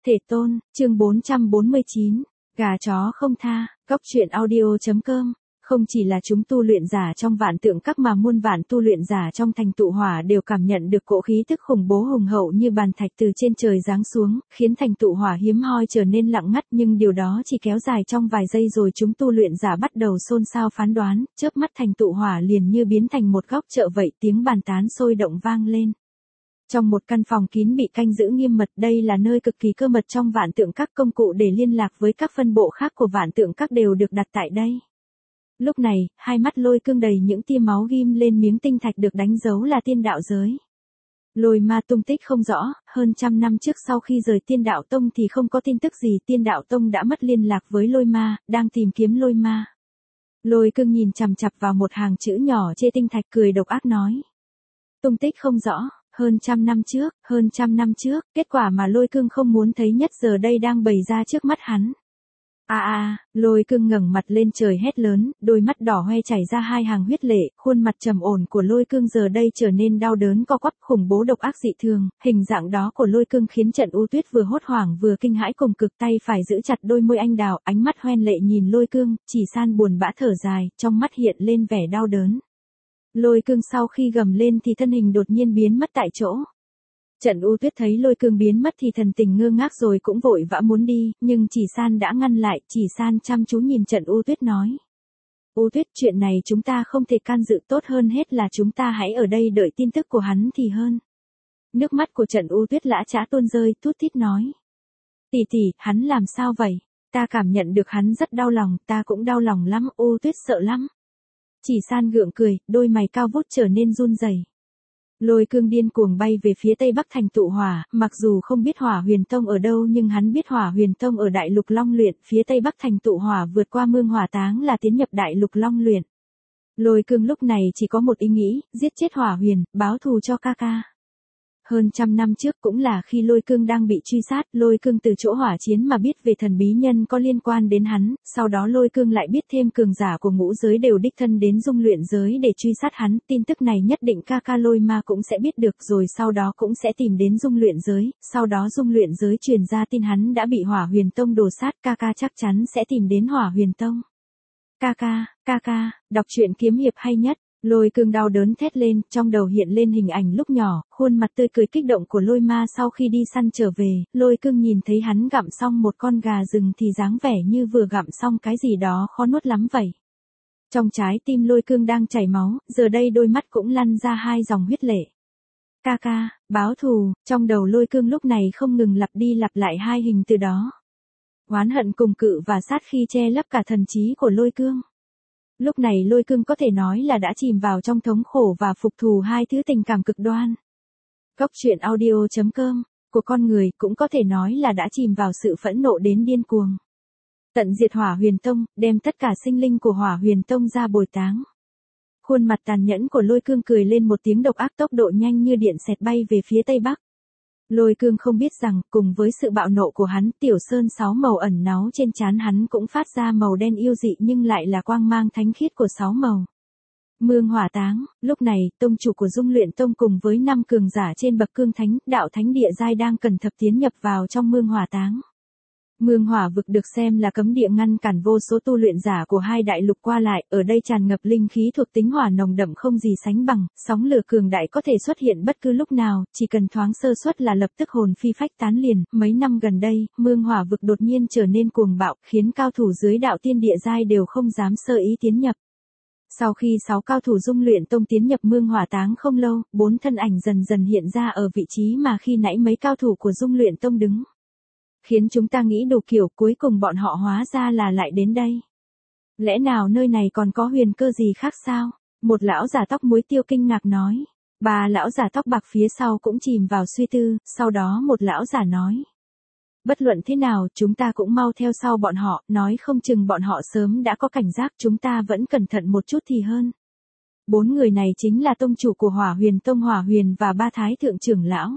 Thể tôn, chương 449, gà chó không tha, góc truyện audio.com. Không chỉ là chúng tu luyện giả trong vạn tượng các mà muôn vạn tu luyện giả trong thành tụ hỏa đều cảm nhận được cỗ khí tức khủng bố hùng hậu như bàn thạch từ trên trời giáng xuống, khiến thành tụ hỏa hiếm hoi trở nên lặng ngắt, nhưng điều đó chỉ kéo dài trong vài giây rồi chúng tu luyện giả bắt đầu xôn xao phán đoán, chớp mắt thành tụ hỏa liền như biến thành một góc chợ vậy, tiếng bàn tán sôi động vang lên. Trong một căn phòng kín bị canh giữ nghiêm mật, đây là nơi cực kỳ cơ mật trong vạn tượng các, công cụ để liên lạc với các phân bộ khác của vạn tượng các đều được đặt tại đây. Lúc này, hai mắt Lôi Cương đầy những tia máu ghim lên miếng tinh thạch được đánh dấu là tiên đạo giới. Lôi ma tung tích không rõ, hơn 100 năm trước sau khi rời tiên đạo tông thì không có tin tức gì, tiên đạo tông đã mất liên lạc với lôi ma, đang tìm kiếm lôi ma. Lôi Cương nhìn chằm chằm vào một hàng chữ nhỏ trên tinh thạch cười độc ác nói. Tung tích không rõ. Hơn 100 năm trước, kết quả mà Lôi Cương không muốn thấy nhất giờ đây đang bày ra trước mắt hắn. Lôi Cương ngẩng mặt lên trời hét lớn, đôi mắt đỏ hoe chảy ra hai hàng huyết lệ, khuôn mặt trầm ổn của Lôi Cương giờ đây trở nên đau đớn co quắp, khủng bố độc ác dị thường, hình dạng đó của Lôi Cương khiến Trận U Tuyết vừa hốt hoảng vừa kinh hãi cùng cực, tay phải giữ chặt đôi môi anh đào, ánh mắt hoen lệ nhìn Lôi Cương, Chỉ San buồn bã thở dài, trong mắt hiện lên vẻ đau đớn. Lôi Cương sau khi gầm lên thì thân hình đột nhiên biến mất tại chỗ. Trận U Tuyết thấy Lôi Cương biến mất thì thần tình ngơ ngác rồi cũng vội vã muốn đi, nhưng Chỉ San đã ngăn lại. Chỉ San chăm chú nhìn Trận U Tuyết nói. U Tuyết, chuyện này chúng ta không thể can dự, tốt hơn hết là chúng ta hãy ở đây đợi tin tức của hắn thì hơn. Nước mắt của Trận U Tuyết lã chã tuôn rơi, thút thít nói. Tỷ tỷ, hắn làm sao vậy? Ta cảm nhận được hắn rất đau lòng, ta cũng đau lòng lắm, U Tuyết sợ lắm. Chỉ San gượng cười, đôi mày cao vút trở nên run rẩy. Lôi Cương điên cuồng bay về phía tây bắc thành tụ hỏa, mặc dù không biết Hỏa Huyền Tông ở đâu nhưng hắn biết Hỏa Huyền Tông ở Đại Lục Long Luyện, phía tây bắc thành tụ hỏa vượt qua Mương Hỏa Táng là tiến nhập Đại Lục Long Luyện. Lôi Cương lúc này chỉ có một ý nghĩ, giết chết Hỏa Huyền, báo thù cho ca ca. Hơn 100 năm trước cũng là khi Lôi Cương đang bị truy sát, Lôi Cương từ chỗ hỏa chiến mà biết về thần bí nhân có liên quan đến hắn, sau đó Lôi Cương lại biết thêm cường giả của ngũ giới đều đích thân đến dung luyện giới để truy sát hắn, tin tức này nhất định ca ca Lôi Ma cũng sẽ biết được rồi sau đó cũng sẽ tìm đến dung luyện giới, sau đó dung luyện giới truyền ra tin hắn đã bị Hỏa Huyền Tông đồ sát, ca ca chắc chắn sẽ tìm đến Hỏa Huyền Tông. Ca ca, đọc truyện kiếm hiệp hay nhất. Lôi Cương đau đớn thét lên, trong đầu hiện lên hình ảnh lúc nhỏ, khuôn mặt tươi cười kích động của Lôi Ma sau khi đi săn trở về, Lôi Cương nhìn thấy hắn gặm xong một con gà rừng thì dáng vẻ như vừa gặm xong cái gì đó khó nuốt lắm vậy. Trong trái tim Lôi Cương đang chảy máu, giờ đây đôi mắt cũng lăn ra hai dòng huyết lệ. Ca ca, báo thù, trong đầu Lôi Cương lúc này không ngừng lặp đi lặp lại hai hình từ đó. Oán hận cùng cự và sát khi che lấp cả thần trí của Lôi Cương. Lúc này Lôi Cương có thể nói là đã chìm vào trong thống khổ và phục thù hai thứ tình cảm cực đoan. Góc truyện audio.com, của con người cũng có thể nói là đã chìm vào sự phẫn nộ đến điên cuồng. Tận diệt Hỏa Huyền Tông, đem tất cả sinh linh của Hỏa Huyền Tông ra bồi táng. Khuôn mặt tàn nhẫn của Lôi Cương cười lên một tiếng độc ác, tốc độ nhanh như điện xẹt bay về phía tây bắc. Lôi Cương không biết rằng, cùng với sự bạo nộ của hắn, tiểu sơn 6 màu ẩn náu trên trán hắn cũng phát ra màu đen yêu dị nhưng lại là quang mang thánh khiết của 6 màu. Mương Hỏa Táng, lúc này, tông chủ của Dung Luyện Tông cùng với 5 cường giả trên bậc cương thánh, đạo thánh địa giai đang cẩn thận tiến nhập vào trong Mương Hỏa Táng. Mương Hỏa vực được xem là cấm địa ngăn cản vô số tu luyện giả của hai đại lục qua lại, ở đây tràn ngập linh khí thuộc tính hỏa nồng đậm không gì sánh bằng, sóng lửa cường đại có thể xuất hiện bất cứ lúc nào, chỉ cần thoáng sơ suất là lập tức hồn phi phách tán liền. Mấy năm gần đây, Mương Hỏa vực đột nhiên trở nên cuồng bạo, khiến cao thủ dưới đạo tiên địa giai đều không dám sơ ý tiến nhập. Sau khi 6 cao thủ Dung Luyện Tông tiến nhập Mương Hỏa Táng không lâu, 4 thân ảnh dần dần hiện ra ở vị trí mà khi nãy mấy cao thủ của Dung Luyện Tông đứng. Khiến chúng ta nghĩ đủ kiểu, cuối cùng bọn họ hóa ra là lại đến đây. Lẽ nào nơi này còn có huyền cơ gì khác sao? Một lão giả tóc muối tiêu kinh ngạc nói. 3 lão giả tóc bạc phía sau cũng chìm vào suy tư, sau đó một lão giả nói. Bất luận thế nào, chúng ta cũng mau theo sau bọn họ, nói không chừng bọn họ sớm đã có cảnh giác, chúng ta vẫn cẩn thận một chút thì hơn. 4 người này chính là tông chủ của Hỏa Huyền Tông Hỏa Huyền và 3 thái thượng trưởng lão.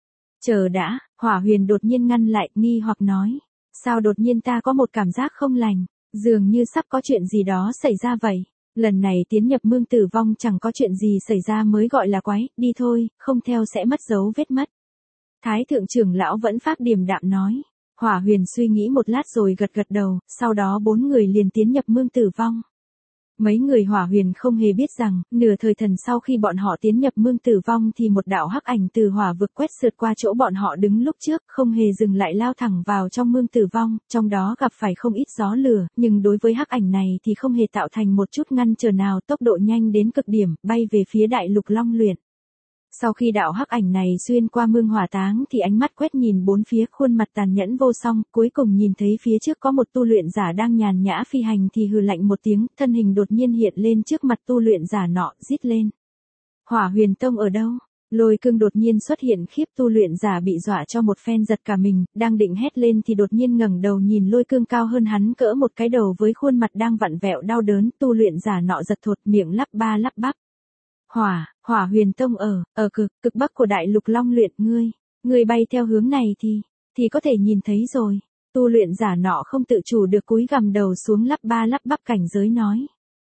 Chờ đã, Hỏa Huyền đột nhiên ngăn lại, nghi hoặc nói. Sao đột nhiên ta có một cảm giác không lành, dường như sắp có chuyện gì đó xảy ra vậy. Lần này tiến nhập Mương Tử Vong chẳng có chuyện gì xảy ra mới gọi là quái, đi thôi, không theo sẽ mất dấu vết mất. Thái thượng trưởng lão vẫn phác điềm đạm nói. Hỏa Huyền suy nghĩ một lát rồi gật gật đầu, sau đó 4 người liền tiến nhập mương tử vong. Mấy người Hỏa Huyền không hề biết rằng, nửa thời thần sau khi bọn họ tiến nhập mương tử vong thì một đạo hắc ảnh từ hỏa vực quét sượt qua chỗ bọn họ đứng lúc trước, không hề dừng lại lao thẳng vào trong mương tử vong, trong đó gặp phải không ít gió lửa, nhưng đối với hắc ảnh này thì không hề tạo thành một chút ngăn trở nào, tốc độ nhanh đến cực điểm, bay về phía đại lục Long Luyện. Sau khi đạo hắc ảnh này xuyên qua mương hỏa táng thì ánh mắt quét nhìn bốn phía, khuôn mặt tàn nhẫn vô song, cuối cùng nhìn thấy phía trước có một tu luyện giả đang nhàn nhã phi hành thì hừ lạnh một tiếng, thân hình đột nhiên hiện lên trước mặt tu luyện giả nọ, rít lên. Hỏa Huyền Tông ở đâu? Lôi Cương đột nhiên xuất hiện, khiếp tu luyện giả bị dọa cho một phen giật cả mình, đang định hét lên thì đột nhiên ngẩng đầu nhìn Lôi Cương cao hơn hắn cỡ một cái đầu với khuôn mặt đang vặn vẹo đau đớn, tu luyện giả nọ giật thột miệng lắp ba lắp bắp. Hỏa Huyền Tông ở cực bắc của đại lục Long Luyện, ngươi bay theo hướng này thì có thể nhìn thấy rồi. Tu luyện giả nọ không tự chủ được cúi gằm đầu xuống lắp ba lắp bắp cảnh giới nói.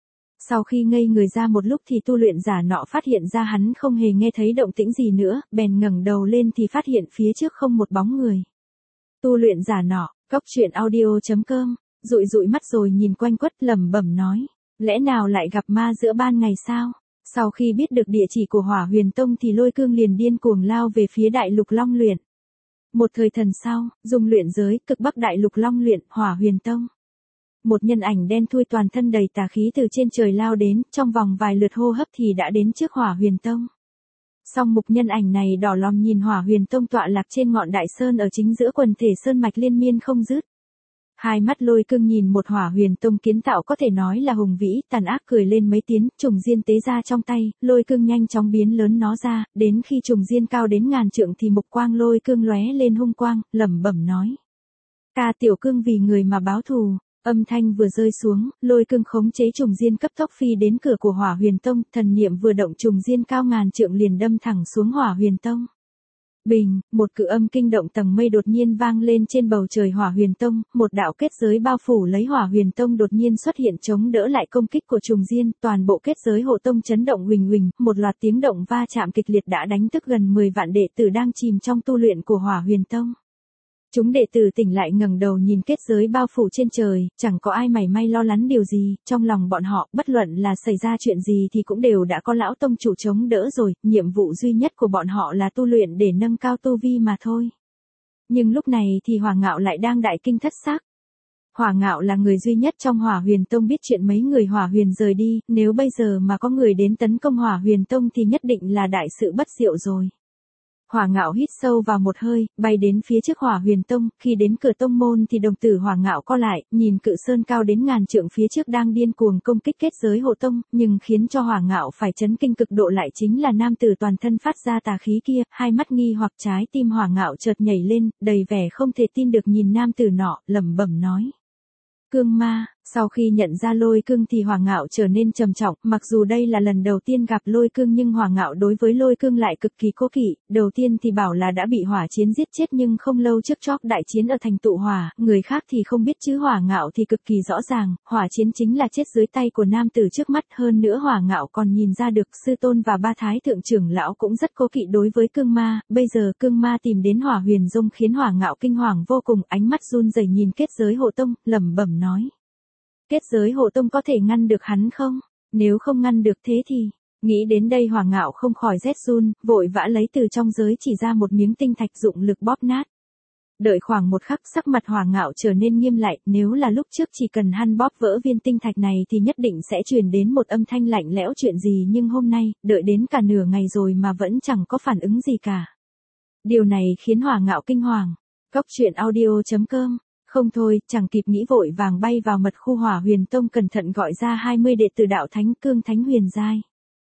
Sau khi ngây người ra một lúc thì tu luyện giả nọ phát hiện ra hắn không hề nghe thấy động tĩnh gì nữa, bèn ngẩng đầu lên thì phát hiện phía trước không một bóng người. Tu luyện giả nọ, Cốc Truyện Audio.com, dụi mắt rồi nhìn quanh quất lẩm bẩm nói, lẽ nào lại gặp ma giữa ban ngày sao? Sau khi biết được địa chỉ của Hỏa Huyền Tông thì Lôi Cương liền điên cuồng lao về phía đại lục Long Luyện. Một thời thần sau, dùng luyện giới, cực bắc đại lục Long Luyện, Hỏa Huyền Tông. Một nhân ảnh đen thui toàn thân đầy tà khí từ trên trời lao đến, trong vòng vài lượt hô hấp thì đã đến trước Hỏa Huyền Tông. Song mục nhân ảnh này đỏ lòm nhìn Hỏa Huyền Tông tọa lạc trên ngọn đại sơn ở chính giữa quần thể sơn mạch liên miên không dứt. Hai mắt Lôi Cương nhìn một Hỏa Huyền Tông kiến tạo có thể nói là hùng vĩ, tàn ác cười lên mấy tiếng, trùng diên tế ra trong tay, Lôi Cương nhanh chóng biến lớn nó ra, đến khi trùng diên cao đến ngàn trượng thì mục quang Lôi Cương lóe lên hung quang, lẩm bẩm nói: "Ta Tiểu Cương vì người mà báo thù." Âm thanh vừa rơi xuống, Lôi Cương khống chế trùng diên cấp tốc phi đến cửa của Hỏa Huyền Tông, thần niệm vừa động trùng diên cao ngàn trượng liền đâm thẳng xuống Hỏa Huyền Tông. Bình, một cự âm kinh động tầng mây đột nhiên vang lên trên bầu trời Hỏa Huyền Tông, một đạo kết giới bao phủ lấy Hỏa Huyền Tông đột nhiên xuất hiện chống đỡ lại công kích của trùng diên, toàn bộ kết giới hộ tông chấn động huỳnh huỳnh, một loạt tiếng động va chạm kịch liệt đã đánh thức gần 10 vạn đệ tử đang chìm trong tu luyện của Hỏa Huyền Tông. Chúng đệ tử tỉnh lại ngẩng đầu nhìn kết giới bao phủ trên trời, chẳng có ai mảy may lo lắng điều gì, trong lòng bọn họ, bất luận là xảy ra chuyện gì thì cũng đều đã có lão tông chủ chống đỡ rồi, nhiệm vụ duy nhất của bọn họ là tu luyện để nâng cao tu vi mà thôi. Nhưng lúc này thì Hỏa Ngạo lại đang đại kinh thất sắc. Hỏa Ngạo là người duy nhất trong Hỏa Huyền Tông biết chuyện mấy người Hỏa Huyền rời đi, nếu bây giờ mà có người đến tấn công Hỏa Huyền Tông thì nhất định là đại sự bất diệu rồi. Hỏa Ngạo hít sâu vào một hơi, bay đến phía trước Hỏa Huyền Tông, khi đến cửa tông môn thì đồng tử Hỏa Ngạo co lại, nhìn cự sơn cao đến ngàn trượng phía trước đang điên cuồng công kích kết giới hộ tông, nhưng khiến cho Hỏa Ngạo phải chấn kinh cực độ lại chính là nam tử toàn thân phát ra tà khí kia, hai mắt nghi hoặc trái tim Hỏa Ngạo chợt nhảy lên, đầy vẻ không thể tin được nhìn nam tử nọ, lẩm bẩm nói: "Cương ma." Sau khi nhận ra Lôi Cương thì Hỏa Ngạo trở nên trầm trọng, mặc dù đây là lần đầu tiên gặp Lôi Cương nhưng Hỏa Ngạo đối với Lôi Cương lại cực kỳ cố kỵ, đầu tiên thì bảo là đã bị hỏa chiến giết chết nhưng không lâu trước chót đại chiến ở thành tụ hỏa, người khác thì không biết chứ Hỏa Ngạo thì cực kỳ rõ ràng, hỏa chiến chính là chết dưới tay của nam tử trước mắt, hơn nữa Hỏa Ngạo còn nhìn ra được sư tôn và ba thái thượng trưởng lão cũng rất cố kỵ đối với Cương ma, bây giờ Cương ma tìm đến Hỏa Huyền Tông khiến Hỏa Ngạo kinh hoàng vô cùng, ánh mắt run rẩy nhìn kết giới hộ tông, lẩm bẩm nói: "Kết giới hộ tông có thể ngăn được hắn không? Nếu không ngăn được thế thì..." Nghĩ đến đây Hỏa Ngạo không khỏi rét run, vội vã lấy từ trong giới chỉ ra một miếng tinh thạch dụng lực bóp nát. Đợi khoảng một khắc sắc mặt Hỏa Ngạo trở nên nghiêm lại, nếu là lúc trước chỉ cần hắn bóp vỡ viên tinh thạch này thì nhất định sẽ truyền đến một âm thanh lạnh lẽo chuyện gì, nhưng hôm nay, đợi đến cả nửa ngày rồi mà vẫn chẳng có phản ứng gì cả. Điều này khiến Hỏa Ngạo kinh hoàng. Cốc Truyện Audio.com. Không thôi, chẳng kịp nghĩ vội vàng bay vào mật khu Hỏa Huyền Tông cẩn thận gọi ra 20 đệ tử đạo Thánh Cương Thánh Huyền giai.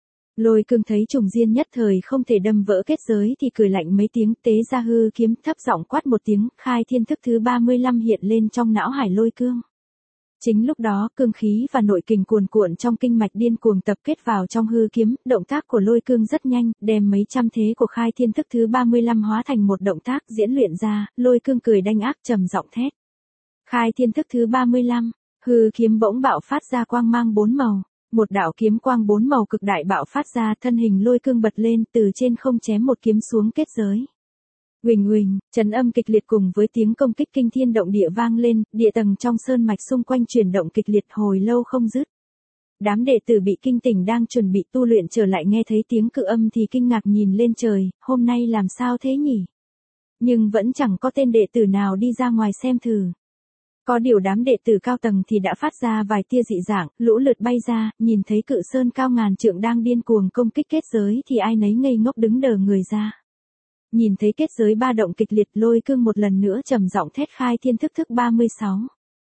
Lôi Cương thấy trùng diên nhất thời không thể đâm vỡ kết giới thì cười lạnh mấy tiếng, tế ra hư kiếm, thấp giọng quát một tiếng, khai thiên thức thứ 35 hiện lên trong não hải Lôi Cương. Chính lúc đó, cương khí và nội kình cuồn cuộn trong kinh mạch điên cuồng tập kết vào trong hư kiếm, động tác của Lôi Cương rất nhanh, đem mấy trăm thế của khai thiên thức thứ 35 hóa thành một động tác diễn luyện ra, Lôi Cương cười đanh ác trầm giọng thét: "Khai thiên thức thứ 35, hư kiếm bỗng bạo phát ra quang mang 4 màu. Một đạo kiếm quang 4 màu cực đại bạo phát ra, thân hình Lôi Cương bật lên, từ trên không chém một kiếm xuống kết giới. Huỳnh huỳnh, trấn âm kịch liệt cùng với tiếng công kích kinh thiên động địa vang lên, địa tầng trong sơn mạch xung quanh chuyển động kịch liệt hồi lâu không dứt. Đám đệ tử bị kinh tỉnh đang chuẩn bị tu luyện trở lại nghe thấy tiếng cự âm thì kinh ngạc nhìn lên trời, hôm nay làm sao thế nhỉ? Nhưng vẫn chẳng có tên đệ tử nào đi ra ngoài xem thử. Có điều đám đệ tử cao tầng thì đã phát ra vài tia dị dạng, lũ lượt bay ra, nhìn thấy cự sơn cao ngàn trượng đang điên cuồng công kích kết giới thì ai nấy ngây ngốc đứng đờ người ra. Nhìn thấy kết giới ba động kịch liệt, Lôi Cương một lần nữa trầm giọng thét khai thiên thức thứ 36.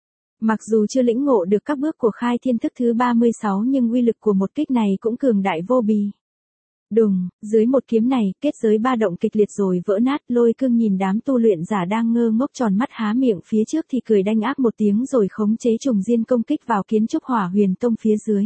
Mặc dù chưa lĩnh ngộ được các bước của khai thiên thức thứ 36 nhưng uy lực của một kích này cũng cường đại vô bì. Đùng, dưới một kiếm này, kết giới ba động kịch liệt rồi vỡ nát, Lôi Cương nhìn đám tu luyện giả đang ngơ ngốc tròn mắt há miệng phía trước thì cười đanh ác một tiếng rồi khống chế trùng diên công kích vào kiến trúc Hỏa Huyền Tông phía dưới.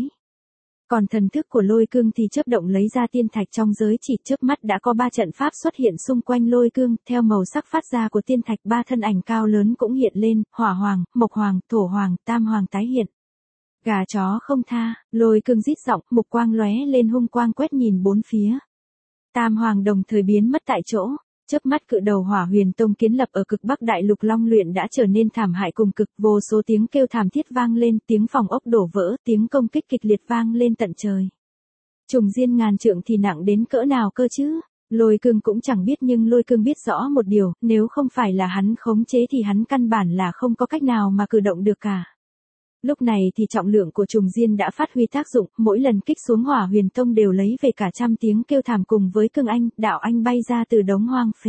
Còn thần thức của Lôi Cương thì chớp động lấy ra tiên thạch trong giới chỉ, chớp mắt đã có 3 trận pháp xuất hiện xung quanh Lôi Cương, theo màu sắc phát ra của tiên thạch 3 thân ảnh cao lớn cũng hiện lên, Hỏa Hoàng, Mộc Hoàng, Thổ Hoàng, Tam Hoàng tái hiện. Gà chó không tha, Lôi Cương rít giọng, mục quang lóe lên hung quang quét nhìn bốn phía. Tam Hoàng đồng thời biến mất tại chỗ, chớp mắt cự đầu Hỏa Huyền Tông kiến lập ở cực Bắc Đại Lục Long Luyện đã trở nên thảm hại cùng cực, vô số tiếng kêu thảm thiết vang lên, tiếng phòng ốc đổ vỡ, tiếng công kích kịch liệt vang lên tận trời. Trùng diên ngàn trượng thì nặng đến cỡ nào cơ chứ? Lôi Cương cũng chẳng biết nhưng Lôi Cương biết rõ một điều, nếu không phải là hắn khống chế thì hắn căn bản là không có cách nào mà cử động được cả. Lúc này thì trọng lượng của trùng diên đã phát huy tác dụng, mỗi lần kích xuống Hỏa Huyền Tông đều lấy về cả trăm tiếng kêu thảm cùng với Cương Anh, Đạo Anh bay ra từ đống hoang phế.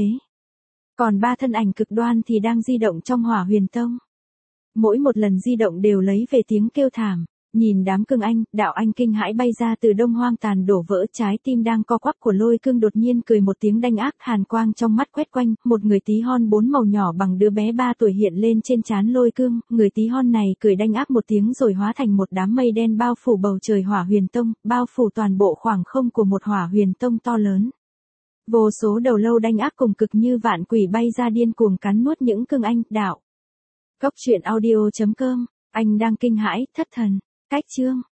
Còn 3 thân ảnh cực đoan thì đang di động trong Hỏa Huyền Tông. Mỗi một lần di động đều lấy về tiếng kêu thảm. Nhìn đám Cương Anh, Đạo Anh kinh hãi bay ra từ đông hoang tàn đổ vỡ, trái tim đang co quắp của Lôi Cương đột nhiên cười một tiếng đanh ác, hàn quang trong mắt quét quanh, một người tí hon 4 màu nhỏ bằng đứa bé 3 tuổi hiện lên trên trán Lôi Cương, người tí hon này cười đanh ác một tiếng rồi hóa thành một đám mây đen bao phủ bầu trời Hỏa Huyền Tông, bao phủ toàn bộ khoảng không của một Hỏa Huyền Tông to lớn. Vô số đầu lâu đanh ác cùng cực như vạn quỷ bay ra điên cuồng cắn nuốt những Cương Anh, Đạo. Cốc truyện audio.com, anh đang kinh hãi, thất thần. Cách chương